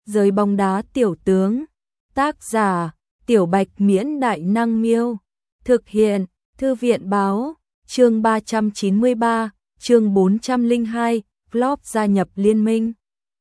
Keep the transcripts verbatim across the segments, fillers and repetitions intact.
Giới bóng đá tiểu tướng. Tác giả: Tiểu Bạch Miễn Đại Năng Miêu. Thực hiện: Thư viện Báo. Chương ba trăm chín mươi ba, chương bốn trăm lẻ hai, Klopp gia nhập liên minh.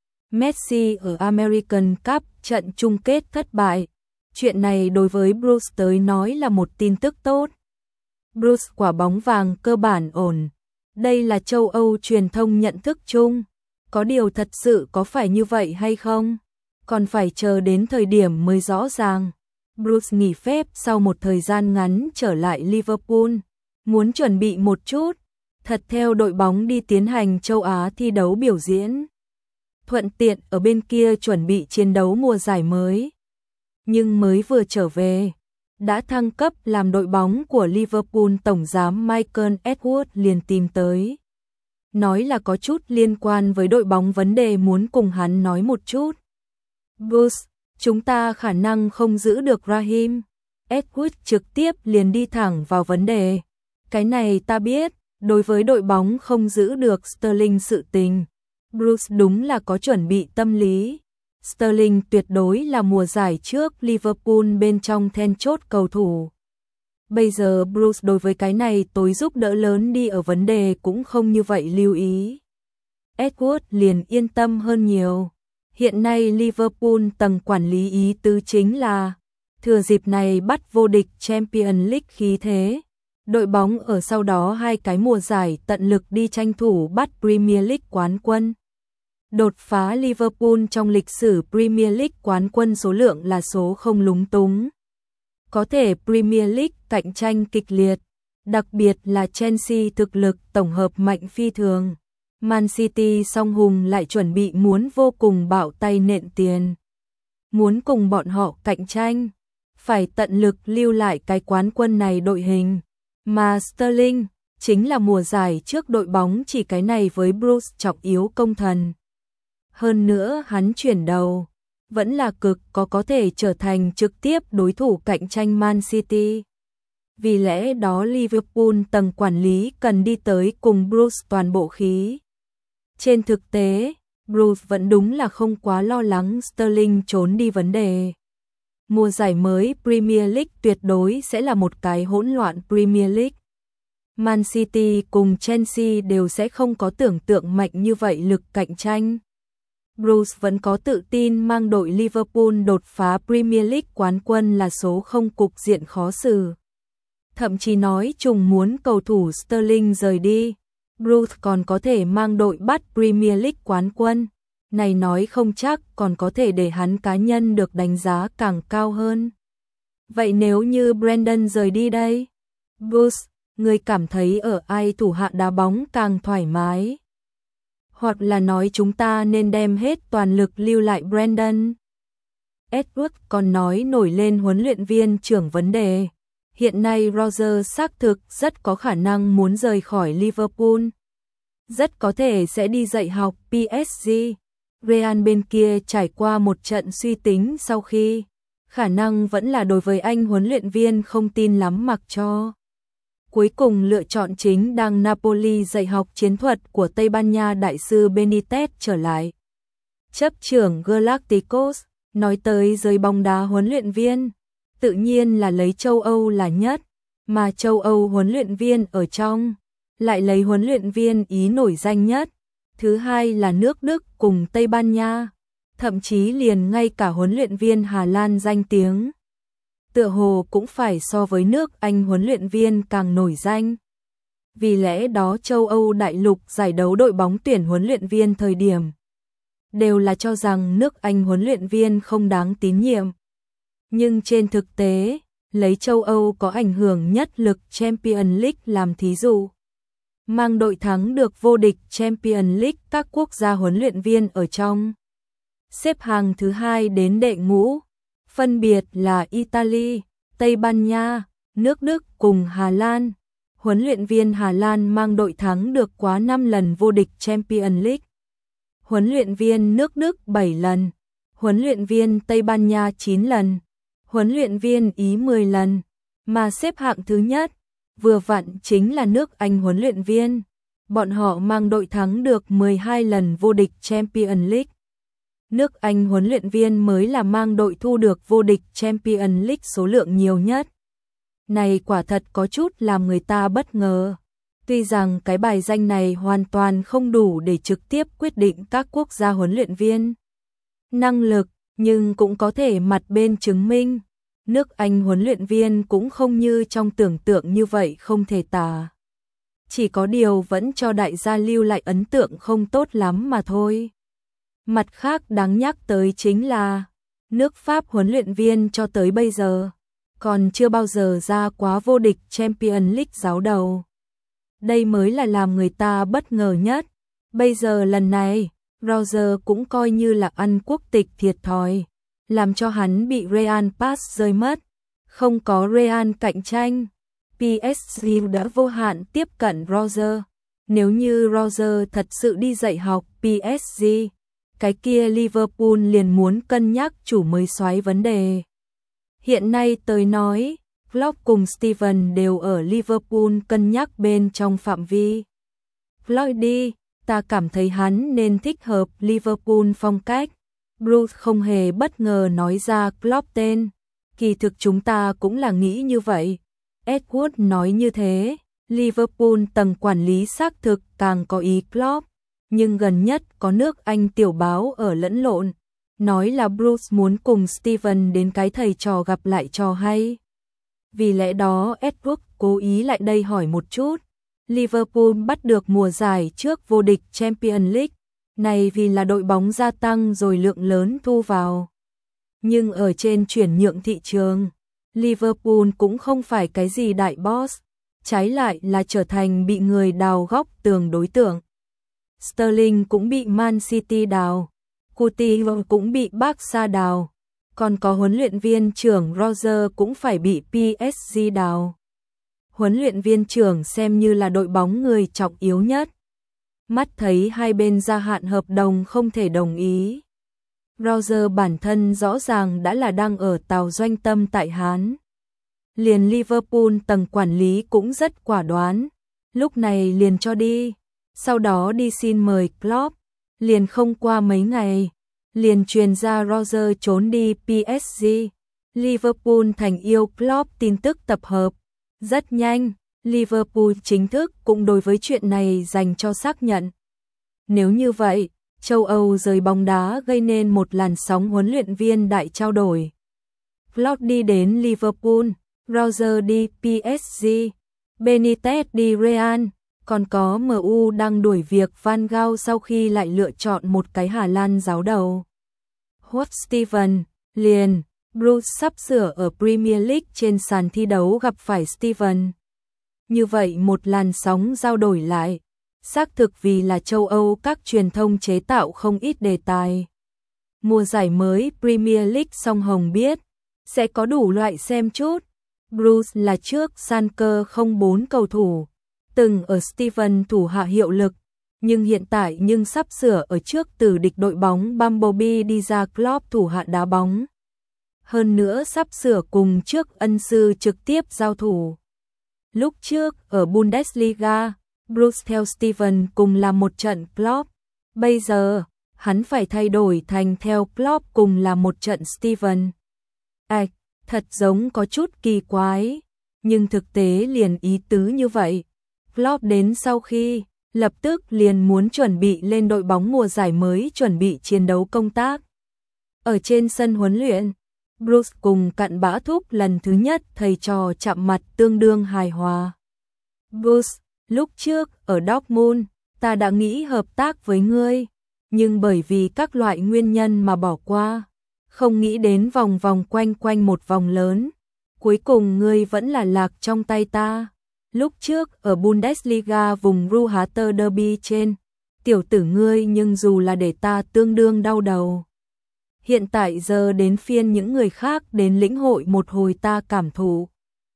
Messi ở American Cup trận chung kết thất bại. Chuyện này đối với Bruce tới nói là một tin tức tốt. Bruce quả bóng vàng cơ bản ổn. Đây là châu Âu truyền thông nhận thức chung. Có điều thật sự có phải như vậy hay không? Còn phải chờ đến thời điểm mới rõ ràng. Bruce nghỉ phép sau một thời gian ngắn trở lại Liverpool. Muốn chuẩn bị một chút, thật theo đội bóng đi tiến hành châu Á thi đấu biểu diễn. Thuận tiện ở bên kia chuẩn bị chiến đấu mùa giải mới. Nhưng mới vừa trở về, đã thăng cấp làm đội bóng của Liverpool, tổng giám Michael Edwards liền tìm tới. Nói là có chút liên quan với đội bóng, vấn đề muốn cùng hắn nói một chút. Bruce, chúng ta khả năng không giữ được Raheem. Edwards trực tiếp liền đi thẳng vào vấn đề. Cái này ta biết, đối với đội bóng không giữ được Sterling sự tình, Bruce đúng là có chuẩn bị tâm lý. Sterling tuyệt đối là mùa giải trước Liverpool bên trong then chốt cầu thủ. Bây giờ Bruce đối với cái này tối giúp đỡ lớn đi ở vấn đề cũng không như vậy lưu ý. Edwards liền yên tâm hơn nhiều. Hiện nay Liverpool tầng quản lý ý tứ chính là thừa dịp này bắt vô địch Champions League khí thế. Đội bóng ở sau đó hai cái mùa giải tận lực đi tranh thủ bắt Premier League quán quân. Đột phá Liverpool trong lịch sử Premier League quán quân số lượng là số không lúng túng. Có thể Premier League cạnh tranh kịch liệt, đặc biệt là Chelsea thực lực tổng hợp mạnh phi thường. Man City song hùng lại chuẩn bị muốn vô cùng bạo tay nện tiền. Muốn cùng bọn họ cạnh tranh, phải tận lực lưu lại cái quán quân này đội hình. Mà Sterling chính là mùa giải trước đội bóng chỉ cái này với Bruce trọng yếu công thần. Hơn nữa hắn chuyển đầu, vẫn là cực có có thể trở thành trực tiếp đối thủ cạnh tranh Man City. Vì lẽ đó Liverpool tầng quản lý cần đi tới cùng Bruce toàn bộ khí. Trên thực tế, Bruce vẫn đúng là không quá lo lắng Sterling trốn đi vấn đề. Mùa giải mới Premier League tuyệt đối sẽ là một cái hỗn loạn Premier League. Man City cùng Chelsea đều sẽ không có tưởng tượng mạnh như vậy lực cạnh tranh. Bruce vẫn có tự tin mang đội Liverpool đột phá Premier League quán quân là số không cục diện khó xử. Thậm chí nói trùng muốn cầu thủ Sterling rời đi, Bruce còn có thể mang đội bắt Premier League quán quân. Này nói không chắc còn có thể để hắn cá nhân được đánh giá càng cao hơn. Vậy nếu như Brendan rời đi đây? Bruce, người cảm thấy ở ai thủ hạ đá bóng càng thoải mái? Hoặc là nói chúng ta nên đem hết toàn lực lưu lại Brendan? Edwards còn nói nổi lên huấn luyện viên trưởng vấn đề. Hiện nay Rodgers xác thực rất có khả năng muốn rời khỏi Liverpool. Rất có thể sẽ đi dạy học pê ét giê. Real bên kia trải qua một trận suy tính sau khi, khả năng vẫn là đối với anh huấn luyện viên không tin lắm mặc cho. Cuối cùng lựa chọn chính đang Napoli dạy học chiến thuật của Tây Ban Nha đại sư Benitez trở lại. Chấp trưởng Galacticos, nói tới giới bóng đá huấn luyện viên, tự nhiên là lấy châu Âu là nhất, mà châu Âu huấn luyện viên ở trong, lại lấy huấn luyện viên Ý nổi danh nhất. Thứ hai là nước Đức cùng Tây Ban Nha, thậm chí liền ngay cả huấn luyện viên Hà Lan danh tiếng. Tựa hồ cũng phải so với nước Anh huấn luyện viên càng nổi danh. Vì lẽ đó châu Âu đại lục giải đấu đội bóng tuyển huấn luyện viên thời điểm, đều là cho rằng nước Anh huấn luyện viên không đáng tín nhiệm. Nhưng trên thực tế, lấy châu Âu có ảnh hưởng nhất lực Champions League làm thí dụ. Mang đội thắng được vô địch Champions League các quốc gia huấn luyện viên ở trong. Xếp hàng thứ hai đến đệ ngũ, phân biệt là Italy, Tây Ban Nha, nước Đức cùng Hà Lan. Huấn luyện viên Hà Lan mang đội thắng được quá năm lần vô địch Champions League. Huấn luyện viên nước Đức bảy lần, huấn luyện viên Tây Ban Nha chín lần, huấn luyện viên Ý mười lần, mà xếp hạng thứ nhất vừa vặn chính là nước Anh huấn luyện viên. Bọn họ mang đội thắng được mười hai lần vô địch Champions League. Nước Anh huấn luyện viên mới là mang đội thu được vô địch Champions League số lượng nhiều nhất. Này quả thật có chút làm người ta bất ngờ. Tuy rằng cái bài danh này hoàn toàn không đủ để trực tiếp quyết định các quốc gia huấn luyện viên năng lực, nhưng cũng có thể mặt bên chứng minh. Nước Anh huấn luyện viên cũng không như trong tưởng tượng như vậy không thể tả. Chỉ có điều vẫn cho đại gia lưu lại ấn tượng không tốt lắm mà thôi. Mặt khác đáng nhắc tới chính là nước Pháp huấn luyện viên cho tới bây giờ còn chưa bao giờ ra quá vô địch Champions League giáo đầu. Đây mới là làm người ta bất ngờ nhất. Bây giờ lần này, Roger cũng coi như là ăn quốc tịch thiệt thòi, làm cho hắn bị Real pass rơi mất. Không có Real cạnh tranh, pê ét giê đã vô hạn tiếp cận Roger. Nếu như Roger thật sự đi dạy học pê ét giê, cái kia Liverpool liền muốn cân nhắc chủ mới xoáy vấn đề. Hiện nay tới nói, Klopp cùng Steven đều ở Liverpool cân nhắc bên trong phạm vi. Floyd đi, ta cảm thấy hắn nên thích hợp Liverpool phong cách. Bruce không hề bất ngờ nói ra Klopp tên. Kỳ thực chúng ta cũng là nghĩ như vậy. Edward nói như thế, Liverpool tầng quản lý xác thực càng có ý Klopp. Nhưng gần nhất có nước Anh tiểu báo ở lẫn lộn, nói là Bruce muốn cùng Steven đến cái thầy trò gặp lại trò hay. Vì lẽ đó Edward cố ý lại đây hỏi một chút. Liverpool bắt được mùa giải trước vô địch Champions League, này vì là đội bóng gia tăng rồi lượng lớn thu vào. Nhưng ở trên chuyển nhượng thị trường, Liverpool cũng không phải cái gì đại boss, trái lại là trở thành bị người đào góc tường đối tượng. Sterling cũng bị Man City đào, Coutinho cũng bị Barca đào, còn có huấn luyện viên trưởng Roger cũng phải bị pê ét giê đào. Huấn luyện viên trưởng xem như là đội bóng người trọng yếu nhất. Mắt thấy hai bên gia hạn hợp đồng không thể đồng ý. Roger bản thân rõ ràng đã là đang ở tàu doanh tâm tại Hán. Liền Liverpool tầng quản lý cũng rất quả đoán, lúc này liền cho đi. Sau đó đi xin mời Klopp, liền không qua mấy ngày, liền truyền ra Roger trốn đi pê ét giê. Liverpool thành yêu Klopp tin tức tập hợp. Rất nhanh, Liverpool chính thức cũng đối với chuyện này dành cho xác nhận. Nếu như vậy, châu Âu giới bóng đá gây nên một làn sóng huấn luyện viên đại trao đổi. Klopp đi đến Liverpool, Roger đi pê ét giê, Benitez đi Real, còn có em u đang đuổi việc Van Gaal sau khi lại lựa chọn một cái Hà Lan giáo đầu. Hốt Steven, liền, Bruce sắp sửa ở Premier League trên sàn thi đấu gặp phải Steven. Như vậy một làn sóng giao đổi lại, xác thực vì là châu Âu các truyền thông chế tạo không ít đề tài. Mùa giải mới Premier League song hồng biết, sẽ có đủ loại xem chút. Bruce là trước Schalke không bốn cầu thủ, từng ở Steven thủ hạ hiệu lực, nhưng hiện tại nhưng sắp sửa ở trước tử địch đội bóng Bumblebee đi ra Klopp thủ hạ đá bóng. Hơn nữa sắp sửa cùng trước ân sư trực tiếp giao thủ. Lúc trước ở Bundesliga, Bruce theo Steven cùng làm một trận Klopp. Bây giờ, hắn phải thay đổi thành theo Klopp cùng là một trận Steven. À, thật giống có chút kỳ quái, nhưng thực tế liền ý tứ như vậy. Klopp đến sau khi, lập tức liền muốn chuẩn bị lên đội bóng mùa giải mới chuẩn bị chiến đấu công tác. Ở trên sân huấn luyện, Bruce cùng cặn bã thúc lần thứ nhất thầy trò chạm mặt tương đương hài hòa. Bruce, lúc trước ở Dortmund, ta đã nghĩ hợp tác với ngươi, nhưng bởi vì các loại nguyên nhân mà bỏ qua, không nghĩ đến vòng vòng quanh quanh một vòng lớn, cuối cùng ngươi vẫn là lạc trong tay ta. Lúc trước ở Bundesliga vùng Ruhrter Derby trên, tiểu tử ngươi nhưng dù là để ta tương đương đau đầu. Hiện tại giờ đến phiên những người khác đến lĩnh hội một hồi ta cảm thụ.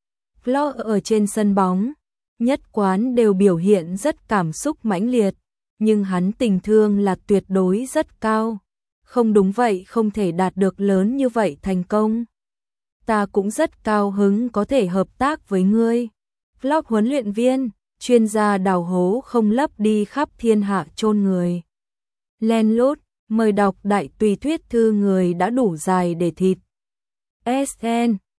Klopp ở trên sân bóng, nhất quán đều biểu hiện rất cảm xúc mãnh liệt, nhưng hắn tình thương là tuyệt đối rất cao. Không đúng vậy không thể đạt được lớn như vậy thành công. Ta cũng rất cao hứng có thể hợp tác với ngươi. Klopp huấn luyện viên, chuyên gia đào hố không lấp đi khắp thiên hạ chôn người. Len lút, Mời đọc đại tùy thuyết thư người đã đủ dài để thịt. ét en